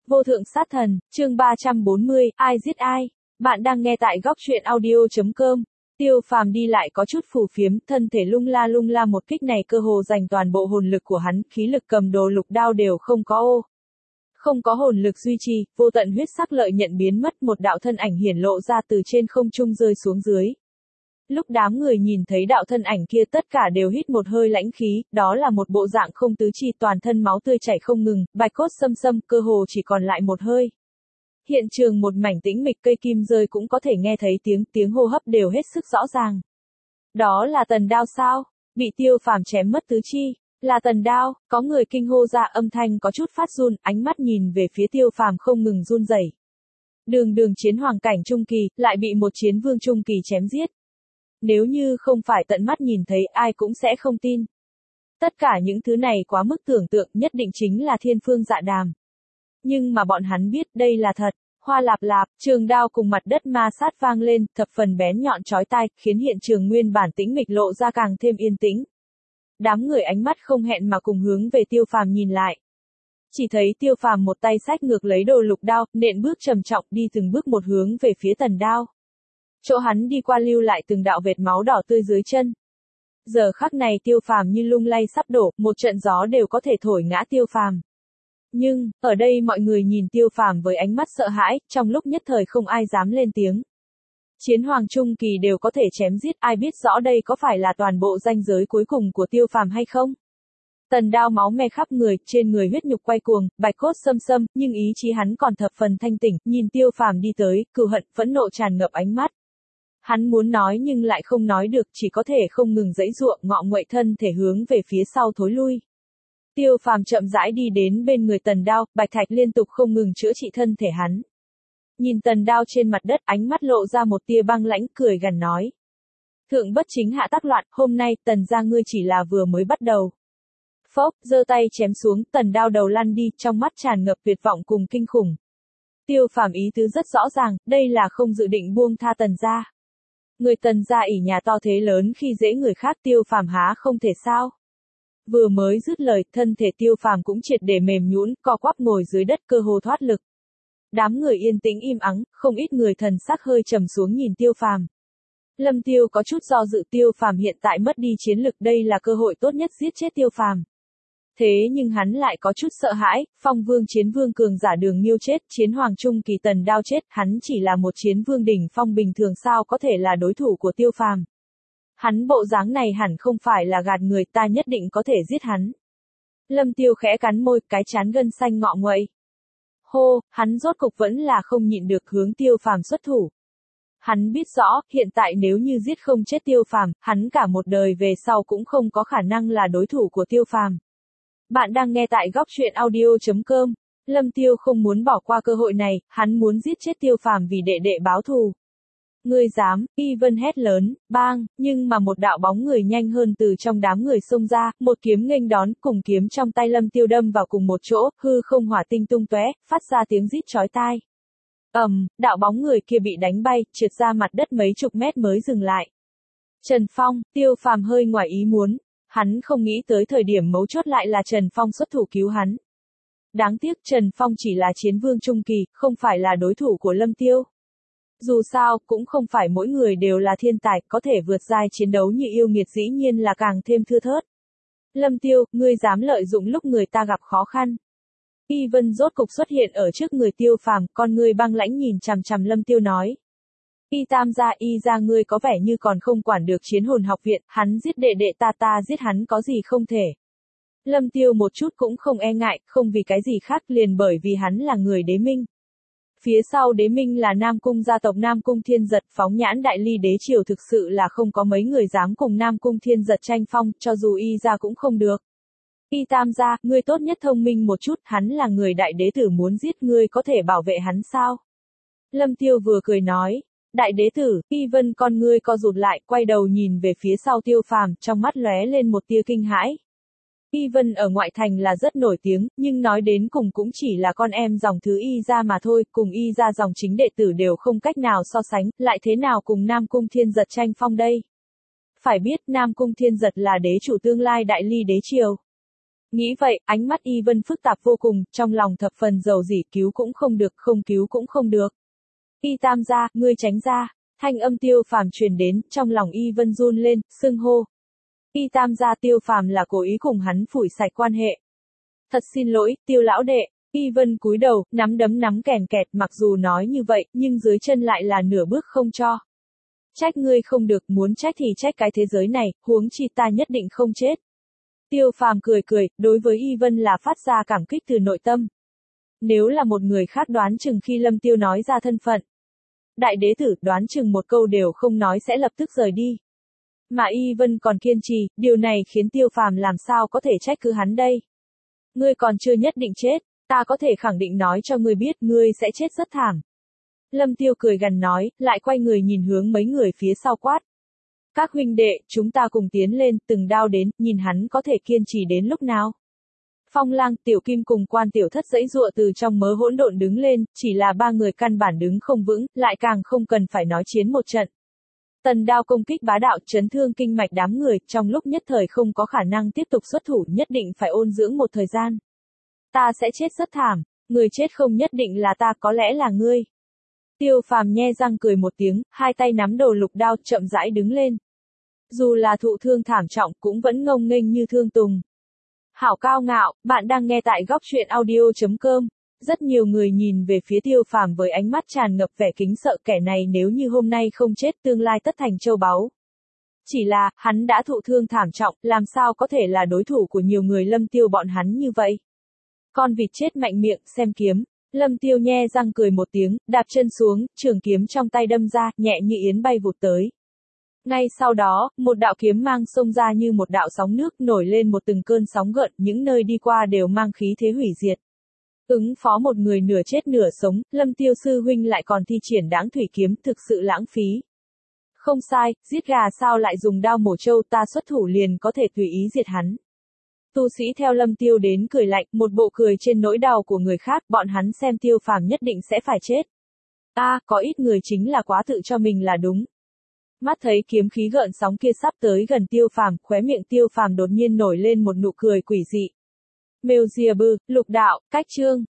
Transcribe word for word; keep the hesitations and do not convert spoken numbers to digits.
Vô thượng sát thần, chương ba trăm bốn mươi, ai giết ai? Bạn đang nghe tại góc truyện audio chấm com. Tiêu Phàm đi lại có chút phù phiếm, thân thể lung la lung la, một kích này cơ hồ dành toàn bộ hồn lực của hắn, khí lực cầm đồ lục đao đều không có ô. Không có hồn lực duy trì, vô tận huyết sắc lợi nhận biến mất, một đạo thân ảnh hiển lộ ra từ trên không trung rơi xuống dưới. Lúc đám người nhìn thấy đạo thân ảnh kia tất cả đều hít một hơi lãnh khí, đó là một bộ dạng không tứ chi, toàn thân máu tươi chảy không ngừng, bạch cốt xâm xâm, cơ hồ chỉ còn lại một hơi. Hiện trường một mảnh tĩnh mịch, cây kim rơi cũng có thể nghe thấy tiếng, tiếng hô hấp đều hết sức rõ ràng. Đó là Tần Đao sao? Bị Tiêu Phàm chém mất tứ chi. Là Tần Đao, có người kinh hô ra, âm thanh có chút phát run, ánh mắt nhìn về phía Tiêu Phàm không ngừng run rẩy. Đường đường chiến hoàng cảnh trung kỳ, lại bị một chiến vương trung kỳ chém giết. Nếu như không phải tận mắt nhìn thấy, ai cũng sẽ không tin. Tất cả những thứ này quá mức tưởng tượng, nhất định chính là thiên phương dạ đàm. Nhưng mà bọn hắn biết đây là thật. Hoa lạp lạp, trường đao cùng mặt đất ma sát vang lên, thập phần bén nhọn chói tai, khiến hiện trường nguyên bản tĩnh mịch lộ ra càng thêm yên tĩnh. Đám người ánh mắt không hẹn mà cùng hướng về Tiêu Phàm nhìn lại. Chỉ thấy Tiêu Phàm một tay xách ngược lấy đồ lục đao, nện bước trầm trọng đi từng bước một hướng về phía Tần Đao. Chỗ hắn đi qua lưu lại từng đạo vệt máu đỏ tươi dưới chân. Giờ khắc này Tiêu Phàm như lung lay sắp đổ, một trận gió đều có thể thổi ngã Tiêu Phàm. Nhưng, ở đây mọi người nhìn Tiêu Phàm với ánh mắt sợ hãi, trong lúc nhất thời không ai dám lên tiếng. Chiến hoàng trung kỳ đều có thể chém giết, ai biết rõ đây có phải là toàn bộ ranh giới cuối cùng của Tiêu Phàm hay không? Tần Đao máu me khắp người, trên người huyết nhục quay cuồng, bạch cốt xâm xâm, nhưng ý chí hắn còn thập phần thanh tỉnh, nhìn Tiêu Phàm đi tới, cừu hận, phẫn nộ tràn ngập ánh mắt. Hắn muốn nói nhưng lại không nói được, chỉ có thể không ngừng giãy giụa, ngọ nguậy thân thể hướng về phía sau thối lui. Tiêu Phàm chậm rãi đi đến bên người Tần Đao, bạch thạch liên tục không ngừng chữa trị thân thể hắn. Nhìn Tần Đao trên mặt đất, ánh mắt lộ ra một tia băng lãnh, cười gằn nói. Thượng bất chính hạ tác loạn, hôm nay, Tần gia ngươi chỉ là vừa mới bắt đầu. Phốc, giơ tay chém xuống, Tần Đao đầu lăn đi, trong mắt tràn ngập tuyệt vọng cùng kinh khủng. Tiêu Phàm ý tứ rất rõ ràng, đây là không dự định buông tha Tần gia. Người Tần gia ỷ nhà to thế lớn khi dễ người khác, Tiêu Phàm há không thể sao? Vừa mới dứt lời, thân thể Tiêu Phàm cũng triệt để mềm nhũn, co quắp ngồi dưới đất, cơ hồ thoát lực. Đám người yên tĩnh im ắng, không ít người thần sắc hơi trầm xuống nhìn Tiêu Phàm. Lâm Tiêu có chút do dự, Tiêu Phàm hiện tại mất đi chiến lực, đây là cơ hội tốt nhất giết chết Tiêu Phàm. Thế nhưng hắn lại có chút sợ hãi, phong vương chiến vương cường giả Đường Miêu chết, chiến hoàng trung kỳ Tần Đao chết, hắn chỉ là một chiến vương đỉnh phong bình thường sao có thể là đối thủ của Tiêu Phàm. Hắn bộ dáng này hẳn không phải là gạt người, ta nhất định có thể giết hắn. Lâm Tiêu khẽ cắn môi, cái trán gân xanh ngọ nguậy. Hô, hắn rốt cục vẫn là không nhịn được hướng Tiêu Phàm xuất thủ. Hắn biết rõ, hiện tại nếu như giết không chết Tiêu Phàm, hắn cả một đời về sau cũng không có khả năng là đối thủ của Tiêu Phàm. Bạn đang nghe tại góc truyện audio chấm com. Lâm Tiêu không muốn bỏ qua cơ hội này, hắn muốn giết chết Tiêu Phàm vì đệ đệ báo thù. Ngươi dám, Y Vân hét lớn, bang, nhưng mà một đạo bóng người nhanh hơn từ trong đám người xông ra, một kiếm nghênh đón, cùng kiếm trong tay Lâm Tiêu đâm vào cùng một chỗ, hư không hỏa tinh tung tóe, phát ra tiếng rít chói tai. Ầm, um, đạo bóng người kia bị đánh bay, trượt ra mặt đất mấy chục mét mới dừng lại. Trần Phong, Tiêu Phàm hơi ngoài ý muốn, hắn không nghĩ tới thời điểm mấu chốt lại là Trần Phong xuất thủ cứu hắn. Đáng tiếc Trần Phong chỉ là chiến vương trung kỳ, không phải là đối thủ của Lâm Tiêu. Dù sao, cũng không phải mỗi người đều là thiên tài, có thể vượt giai chiến đấu như yêu nghiệt dĩ nhiên là càng thêm thưa thớt. Lâm Tiêu, ngươi dám lợi dụng lúc người ta gặp khó khăn. Y Vân rốt cục xuất hiện ở trước người Tiêu Phàm, con ngươi băng lãnh nhìn chằm chằm Lâm Tiêu nói. Y Tam gia, Y gia ngươi có vẻ như còn không quản được chiến hồn học viện, hắn giết đệ đệ ta, ta giết hắn có gì không thể. Lâm Tiêu một chút cũng không e ngại, không vì cái gì khác, liền bởi vì hắn là người đế minh. Phía sau đế minh là Nam Cung gia tộc Nam Cung Thiên Giật, phóng nhãn đại ly đế triều, thực sự là không có mấy người dám cùng Nam Cung Thiên Giật tranh phong, cho dù Y gia cũng không được. Y Tam gia, ngươi tốt nhất thông minh một chút, hắn là người đại đế tử muốn giết ngươi, có thể bảo vệ hắn sao? Lâm Tiêu vừa cười nói, đại đế tử, Y Vân con ngươi co rụt lại, quay đầu nhìn về phía sau Tiêu Phàm, trong mắt lóe lên một tia kinh hãi. Y Vân ở ngoại thành là rất nổi tiếng, nhưng nói đến cùng cũng chỉ là con em dòng thứ Y gia mà thôi, cùng Y gia dòng chính đệ tử đều không cách nào so sánh, lại thế nào cùng Nam Cung Thiên Giật tranh phong đây? Phải biết Nam Cung Thiên Giật là đế chủ tương lai đại ly đế triều. Nghĩ vậy, ánh mắt Y Vân phức tạp vô cùng, trong lòng thập phần dầu dỉ, cứu cũng không được, không cứu cũng không được. Y Tam gia, ngươi tránh ra. Thanh âm Tiêu Phàm truyền đến, trong lòng Y Vân run lên, xưng hô. Y Tam gia, Tiêu Phàm là cố ý cùng hắn phủi sạch quan hệ. Thật xin lỗi, Tiêu lão đệ. Y Vân cúi đầu, nắm đấm nắm kèn kẹt, mặc dù nói như vậy, nhưng dưới chân lại là nửa bước không cho. Trách ngươi không được, muốn trách thì trách cái thế giới này, huống chi ta nhất định không chết. Tiêu Phàm cười cười, đối với Y Vân là phát ra cảm kích từ nội tâm. Nếu là một người khác đoán chừng khi Lâm Tiêu nói ra thân phận. Đại đế tử đoán chừng một câu đều không nói sẽ lập tức rời đi. Mà Y Vân còn kiên trì, điều này khiến Tiêu Phàm làm sao có thể trách cứ hắn đây. Ngươi còn chưa nhất định chết, ta có thể khẳng định nói cho ngươi biết ngươi sẽ chết rất thảm. Lâm Tiêu cười gằn nói, lại quay người nhìn hướng mấy người phía sau quát. Các huynh đệ, chúng ta cùng tiến lên, từng đao đến, nhìn hắn có thể kiên trì đến lúc nào. Phong Lang, Tiểu Kim cùng Quan Tiểu Thất giãy giụa từ trong mớ hỗn độn đứng lên, chỉ là ba người căn bản đứng không vững, lại càng không cần phải nói chiến một trận. Tần đao công kích bá đạo, chấn thương kinh mạch đám người, trong lúc nhất thời không có khả năng tiếp tục xuất thủ, nhất định phải ôn dưỡng một thời gian. Ta sẽ chết rất thảm, người chết không nhất định là ta, có lẽ là ngươi. Tiêu Phàm nhe răng cười một tiếng, hai tay nắm đầu lục đao, chậm rãi đứng lên. Dù là thụ thương thảm trọng, cũng vẫn ngông nghênh như thương tùng. Hảo cao ngạo, bạn đang nghe tại góc truyện audio chấm com. Rất nhiều người nhìn về phía Tiêu Phàm với ánh mắt tràn ngập vẻ kính sợ, kẻ này nếu như hôm nay không chết tương lai tất thành châu báu. Chỉ là, hắn đã thụ thương thảm trọng, làm sao có thể là đối thủ của nhiều người Lâm Tiêu bọn hắn như vậy. Con vịt chết mạnh miệng, xem kiếm. Lâm Tiêu nhe răng cười một tiếng, đạp chân xuống, trường kiếm trong tay đâm ra, nhẹ như yến bay vụt tới. Ngay sau đó, một đạo kiếm mang xông ra như một đạo sóng nước nổi lên một từng cơn sóng gợn, những nơi đi qua đều mang khí thế hủy diệt. Ứng phó một người nửa chết nửa sống, Lâm Tiêu sư huynh lại còn thi triển đãng thủy kiếm, thực sự lãng phí. Không sai, giết gà sao lại dùng đao mổ trâu, ta xuất thủ liền có thể tùy ý diệt hắn. Tu sĩ theo Lâm Tiêu đến cười lạnh, một bộ cười trên nỗi đau của người khác, bọn hắn xem Tiêu Phàm nhất định sẽ phải chết. Ta, có ít người chính là quá tự cho mình là đúng. Mắt thấy kiếm khí gợn sóng kia sắp tới gần Tiêu Phàm, khóe miệng Tiêu Phàm đột nhiên nổi lên một nụ cười quỷ dị. Mèo dìa bư, lục đạo, cách chương.